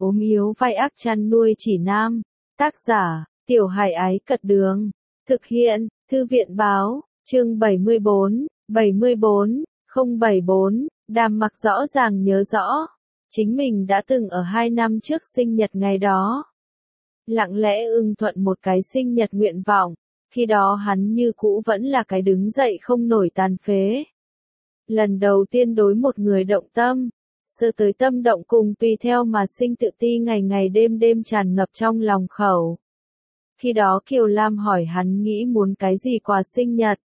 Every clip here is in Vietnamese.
ốm yếu vai ác chăn nuôi chỉ nam. Tác giả, Tiểu Hải Ái Cật Đường. Thực hiện, Thư viện Báo, chương 74, 074, Đàm Mặc rõ ràng nhớ rõ. Chính mình đã từng ở 2 năm trước sinh nhật ngày đó. Lặng lẽ ưng thuận một cái sinh nhật nguyện vọng. Khi đó hắn như cũ vẫn là cái đứng dậy không nổi tàn phế. Lần đầu tiên đối một người động tâm, sơ tới tâm động cùng tùy theo mà sinh tự ti ngày ngày đêm đêm tràn ngập trong lòng khẩu. Khi đó Kiều Lam hỏi hắn nghĩ muốn cái gì quà sinh nhật.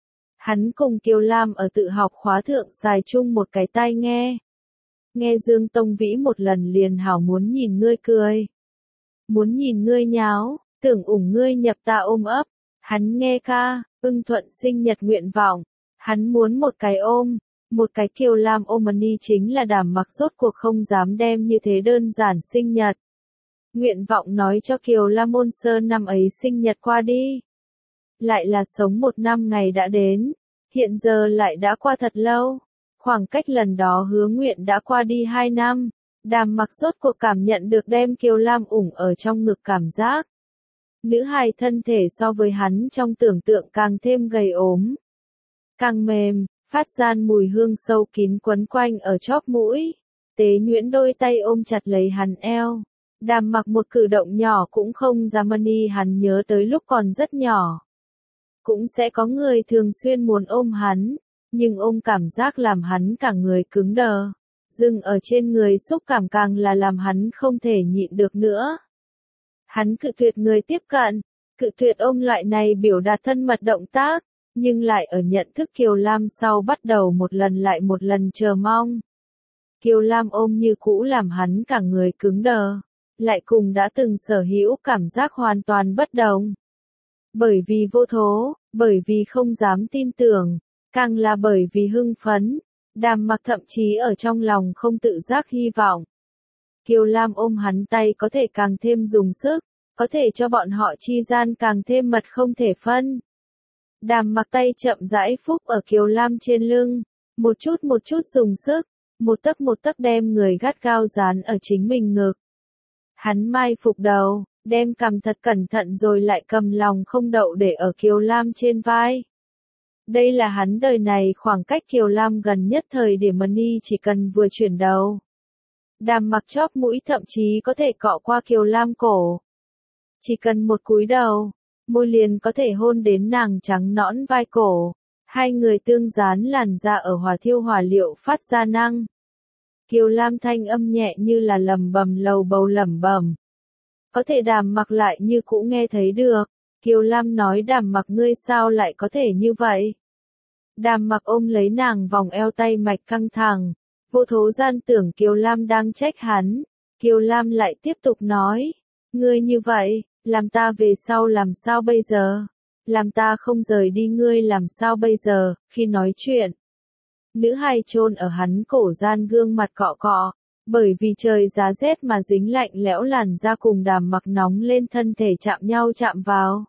Hắn cùng Kiều Lam ở tự học khóa thượng xài chung một cái tai nghe. Nghe Dương Tông Vĩ một lần liền hảo muốn nhìn ngươi cười. Muốn nhìn ngươi nháo, tưởng ủng ngươi nhập ta ôm ấp. Hắn nghe ca, ưng thuận sinh nhật nguyện vọng. Hắn muốn một cái ôm, một cái Kiều Lam ôm chính là Đàm Mặc rốt cuộc không dám đem như thế đơn giản sinh nhật. Nguyện vọng nói cho Kiều Lam ôn sơn năm ấy sinh nhật qua đi. Lại là sống 1 năm ngày đã đến, hiện giờ lại đã qua thật lâu. Khoảng cách lần đó hứa nguyện đã qua đi 2 năm, Đàm Mặc rốt cuộc cảm nhận được đem Kiều Lam ủng ở trong ngực cảm giác. Nữ hài thân thể so với hắn trong tưởng tượng càng thêm gầy ốm, càng mềm, phát gian mùi hương sâu kín quấn quanh ở chóp mũi. Tế Nhuyễn đôi tay ôm chặt lấy hắn eo. Đàm Mặc một cử động nhỏ cũng không dám hắn nhớ tới lúc còn rất nhỏ. Cũng sẽ có người thường xuyên muốn ôm hắn, nhưng ôm cảm giác làm hắn cả người cứng đờ. Dừng ở trên người xúc cảm càng là làm hắn không thể nhịn được nữa. Hắn cự tuyệt người tiếp cận, cự tuyệt ôm loại này biểu đạt thân mật động tác, nhưng lại ở nhận thức Kiều Lam sau bắt đầu một lần lại một lần chờ mong. Kiều Lam ôm như cũ làm hắn cả người cứng đờ, lại cùng đã từng sở hữu cảm giác hoàn toàn bất đồng. Bởi vì vô thố, bởi vì không dám tin tưởng, càng là bởi vì hưng phấn, Đàm Mặc thậm chí ở trong lòng không tự giác hy vọng. Kiều Lam ôm hắn tay có thể càng thêm dùng sức, có thể cho bọn họ chi gian càng thêm mật không thể phân. Đàm Mặc tay chậm rãi phúc ở Kiều Lam trên lưng, một chút dùng sức, một tấc đem người gắt gao dán ở chính mình ngực. Hắn mai phục đầu, đem cằm thật cẩn thận rồi lại cầm lòng không đậu để ở Kiều Lam trên vai. Đây là hắn đời này khoảng cách Kiều Lam gần nhất thời điểm chỉ cần vừa chuyển đầu. Đàm Mặc chóp mũi thậm chí có thể cọ qua Kiều Lam cổ. Chỉ cần một cúi đầu, môi liền có thể hôn đến nàng trắng nõn vai cổ. Hai người tương dán làn da ở hỏa thiêu hỏa liệu phát ra năng. Kiều Lam thanh âm nhẹ như là lẩm bẩm lầu bầu lẩm bẩm. Có thể Đàm Mặc lại như cũ nghe thấy được. Kiều Lam nói Đàm Mặc ngươi sao lại có thể như vậy? Đàm Mặc ôm lấy nàng vòng eo tay mạch căng thẳng. Vô thố gian tưởng Kiều Lam đang trách hắn. Kiều Lam lại tiếp tục nói. Ngươi như vậy, làm ta về sau làm sao bây giờ? Làm ta không rời đi ngươi làm sao bây giờ? Khi nói chuyện, nữ hài chôn ở hắn cổ gian gương mặt cọ cọ. Bởi vì trời giá rét mà dính lạnh lẽo làn da cùng Đàm Mặc nóng lên thân thể chạm nhau chạm vào.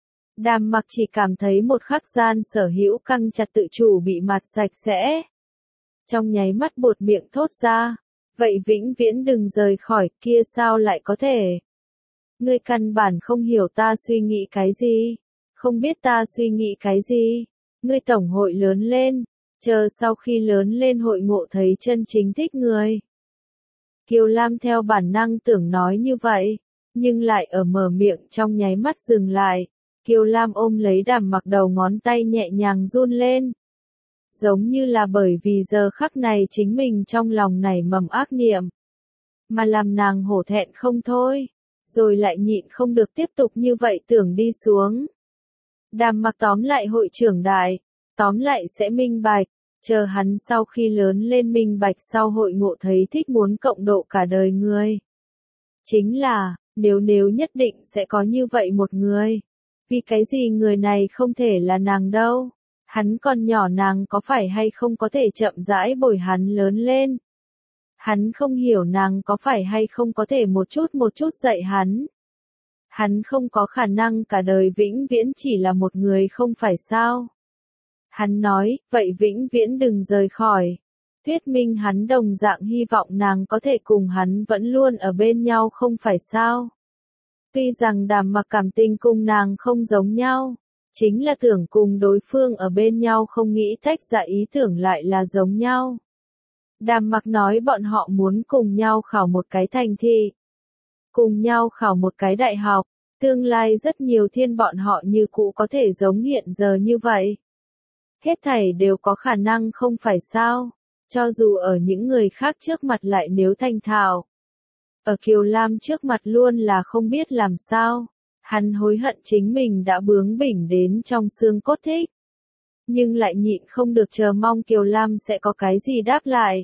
Đàm Mặc chỉ cảm thấy một khắc gian sở hữu căng chặt tự chủ bị mạt sạch sẽ. Trong nháy mắt buột miệng thốt ra. Vậy vĩnh viễn đừng rời khỏi, kia sao lại có thể? Ngươi căn bản không hiểu ta suy nghĩ cái gì. Không biết ta suy nghĩ cái gì. Ngươi tổng hội lớn lên. Chờ sau khi lớn lên hội ngộ thấy chân chính thích người. Kiều Lam theo bản năng tưởng nói như vậy, nhưng lại ở mở miệng trong nháy mắt dừng lại. Kiều Lam ôm lấy Đàm Mặc đầu ngón tay nhẹ nhàng run lên. Giống như là bởi vì giờ khắc này chính mình trong lòng nảy mầm ác niệm. Mà làm nàng hổ thẹn không thôi. Rồi lại nhịn không được tiếp tục như vậy tưởng đi xuống. Đàm Mặc tóm lại hội trưởng đại. Tóm lại sẽ minh bạch. Chờ hắn sau khi lớn lên minh bạch sau hội ngộ thấy thích muốn cộng độ cả đời người. Chính là, nếu nhất định sẽ có như vậy một người. Vì cái gì người này không thể là nàng đâu. Hắn còn nhỏ nàng có phải hay không có thể chậm rãi bồi hắn lớn lên. Hắn không hiểu nàng có phải hay không có thể một chút dạy hắn. Hắn không có khả năng cả đời vĩnh viễn chỉ là một người không phải sao. Hắn nói, vậy vĩnh viễn đừng rời khỏi. thuyết minh hắn đồng dạng hy vọng nàng có thể cùng hắn vẫn luôn ở bên nhau không phải sao. Tuy rằng Đàm Mặc cảm tình cùng nàng không giống nhau, chính là tưởng cùng đối phương ở bên nhau không nghĩ tách ra ý tưởng lại là giống nhau. Đàm Mặc nói bọn họ muốn cùng nhau khảo một cái thành thị, cùng nhau khảo một cái đại học, tương lai rất nhiều thiên bọn họ như cũ có thể giống hiện giờ như vậy. Hết thảy đều có khả năng không phải sao, cho dù ở những người khác trước mặt lại nếu thành thạo. Ở Kiều Lam trước mặt luôn là không biết làm sao, hắn hối hận chính mình đã bướng bỉnh đến trong xương cốt thích. Nhưng lại nhịn không được chờ mong Kiều Lam sẽ có cái gì đáp lại.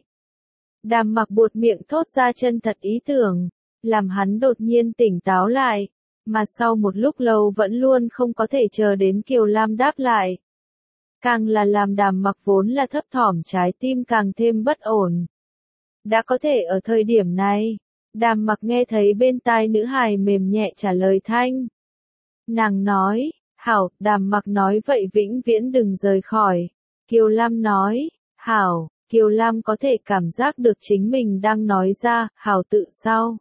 Đàm Mặc buột miệng thốt ra chân thật ý tưởng, làm hắn đột nhiên tỉnh táo lại, mà sau một lúc lâu vẫn luôn không có thể chờ đến Kiều Lam đáp lại. Càng là làm Đàm Mặc vốn là thấp thỏm trái tim càng thêm bất ổn. Đã có thể ở thời điểm này, Đàm Mặc nghe thấy bên tai nữ hài mềm nhẹ trả lời thanh. Nàng nói, hảo, Đàm Mặc nói vậy vĩnh viễn đừng rời khỏi. Kiều Lam nói, hảo, Kiều Lam có thể cảm giác được chính mình đang nói ra, hảo tự sau.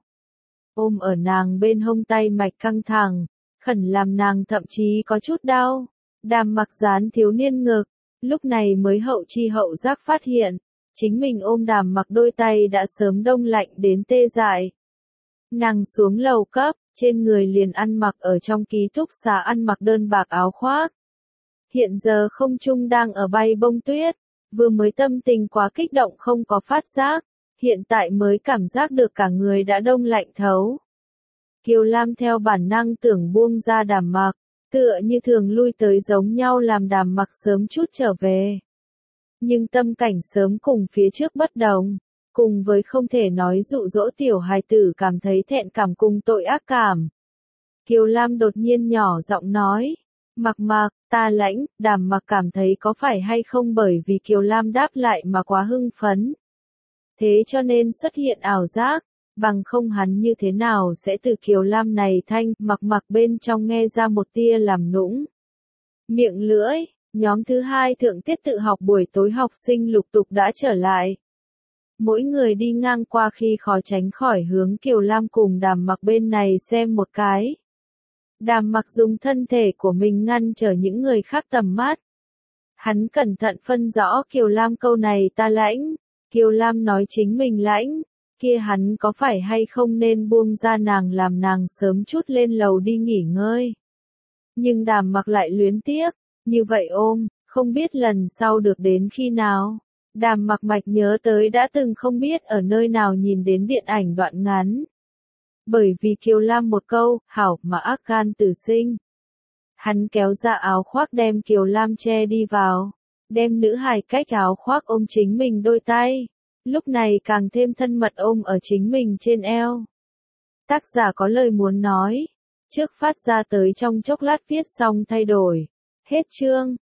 Ôm ở nàng bên hông tay mạch căng thẳng, khẩn làm nàng thậm chí có chút đau. Đàm Mặc dán thiếu niên ngực, lúc này mới hậu chi hậu giác phát hiện, chính mình ôm Đàm Mặc đôi tay đã sớm đông lạnh đến tê dại. Nàng xuống lầu cấp, trên người liền ăn mặc ở trong ký túc xá ăn mặc đơn bạc áo khoác. Hiện giờ không trung đang ở bay bông tuyết, vừa mới tâm tình quá kích động không có phát giác, hiện tại mới cảm giác được cả người đã đông lạnh thấu. Kiều Lam theo bản năng tưởng buông ra Đàm Mặc, tựa như thường lui tới giống nhau làm Đàm Mặc sớm chút trở về. Nhưng tâm cảnh sớm cùng phía trước bất đồng, cùng với không thể nói dụ dỗ tiểu hài tử cảm thấy thẹn cảm cùng tội ác cảm. Kiều Lam đột nhiên nhỏ giọng nói, Mặc Mặc, ta lãnh. Đàm Mặc cảm thấy có phải hay không bởi vì Kiều Lam đáp lại mà quá hưng phấn. Thế cho nên xuất hiện ảo giác, bằng không hắn như thế nào sẽ từ Kiều Lam này thanh Mặc Mặc bên trong nghe ra một tia làm nũng. Miệng lưỡi, nhóm thứ 2 thượng tiết tự học buổi tối học sinh lục tục đã trở lại. Mỗi người đi ngang qua khi khó tránh khỏi hướng Kiều Lam cùng Đàm Mặc bên này xem một cái. Đàm Mặc dùng thân thể của mình ngăn trở những người khác tầm mắt. Hắn cẩn thận phân rõ Kiều Lam câu này ta lãnh. Kiều Lam nói chính mình lãnh, kia hắn có phải hay không nên buông ra nàng làm nàng sớm chút lên lầu đi nghỉ ngơi. Nhưng Đàm Mặc lại luyến tiếc, như vậy ôm, không biết lần sau được đến khi nào. Đàm Mặc mạch nhớ tới đã từng không biết ở nơi nào nhìn đến điện ảnh đoạn ngắn. Bởi vì Kiều Lam một câu, hảo mà ác gan tử sinh. Hắn kéo ra áo khoác đem Kiều Lam che đi vào, đem nữ hài cách áo khoác ôm chính mình đôi tay, lúc này càng thêm thân mật ôm ở chính mình trên eo. Tác giả có lời muốn nói, trước phát ra tới trong chốc lát viết xong thay đổi. Hết chương.